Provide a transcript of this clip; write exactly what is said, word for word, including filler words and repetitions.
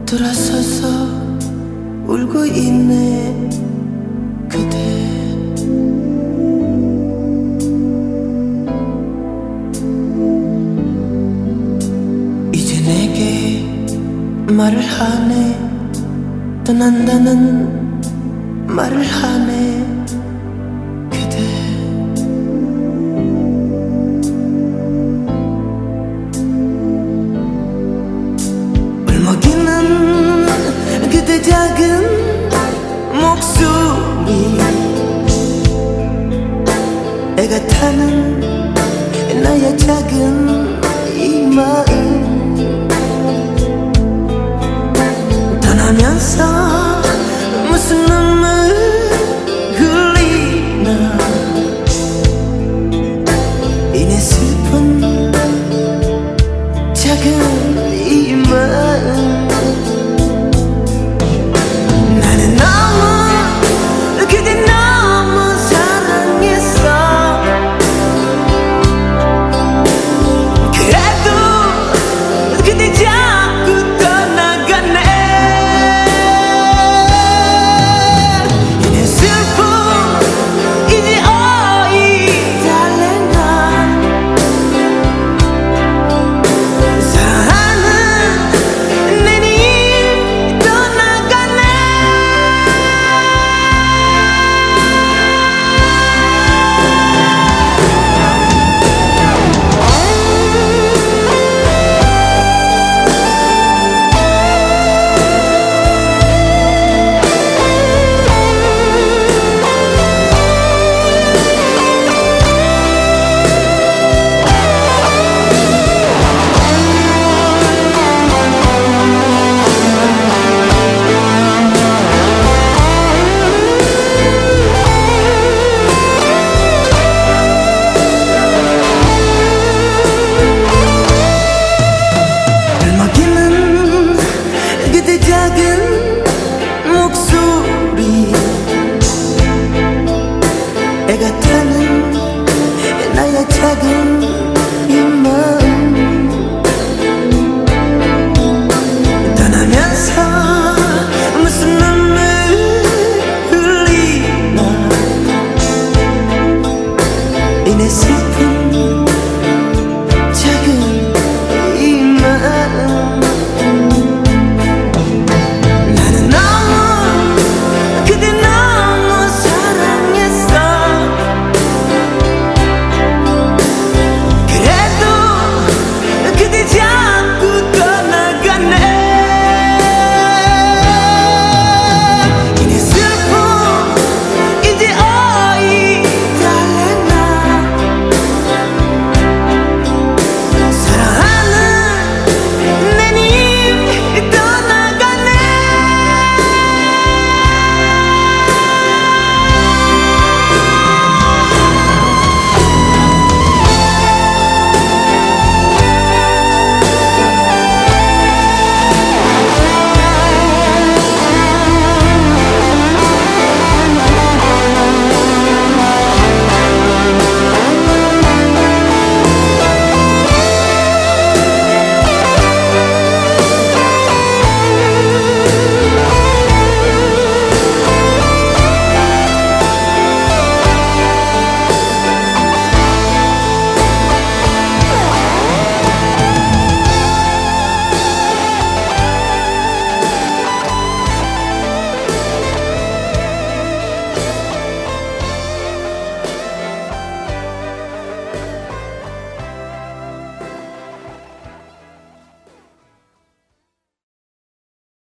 돌아서서 울고 있네 그대. 이제 내게 말을 하네. 떠난다는 말을 하네 그대. 울먹이는 그대 작은 목소리, 애가 타는 나의 작은 이 마음. 떠나면서 무슨 눈물 흘리나 이내 슬픈 작은 이 마음. 나는 너무 그대 너무 사랑했어. 그래도 그대 자꾸 떠나가네. 이내 슬픔 이제 어이 달래나. 사랑하는 내니 떠나가네. 울먹이는 그대 작은 목소리, 애가 타는 나의 작은 이 마음. 떠나면서 무슨 눈물 흘리나 이내 슬픈